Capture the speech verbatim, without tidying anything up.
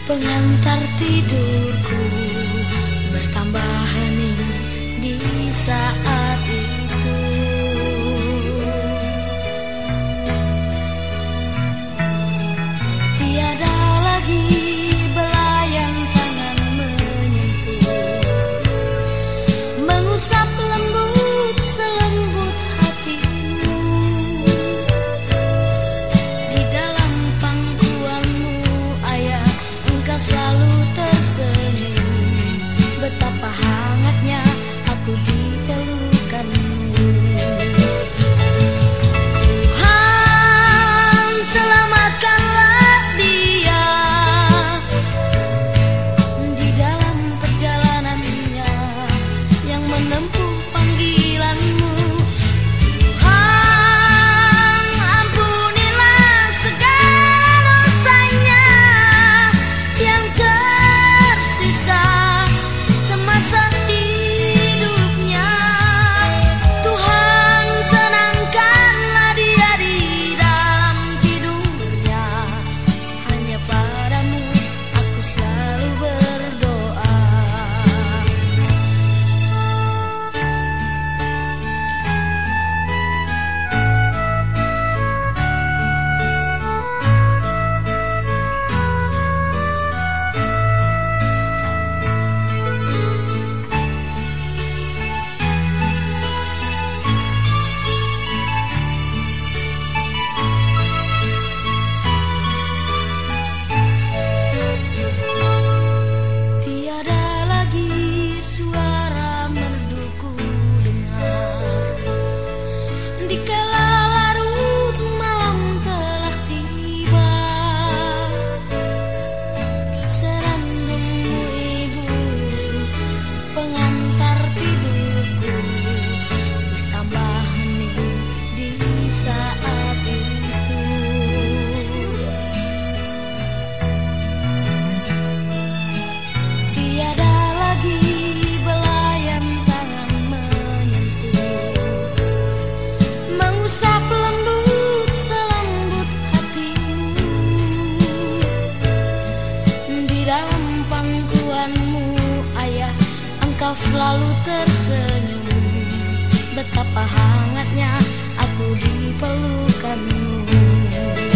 pengantar tidurku bertambah hening di saat itu. Tiada lagi belayan tangan menyentuh, mengusap lembut selembut hatimu. Di dalam pangkuanmu ayah, engkau selalu tersenyum. Betapa hangatnya aku di pelukanmu. Tuhan, selamatkanlah dia di dalam perjalanannya yang menempuh panggilanmu. Tuhan, ampunilah segala dosanya yang tersisa semasa hidupnya. Tuhan, tenangkanlah dia di dalam tidurnya. Hanya padamu aku selalu berdoa. Tiada lagi suara merduku dengar di kala larut malam telah tiba. Senandungmu ibu, pengantar tidurku bertambah hening di saat itu. Tiada lagi belayan tangan menyentuh, mengusap lembut selembut hatimu. Di dalam pangkuanmu ayah, engkau selalu tersenyum. Betapa hangatnya aku di pelukanmu.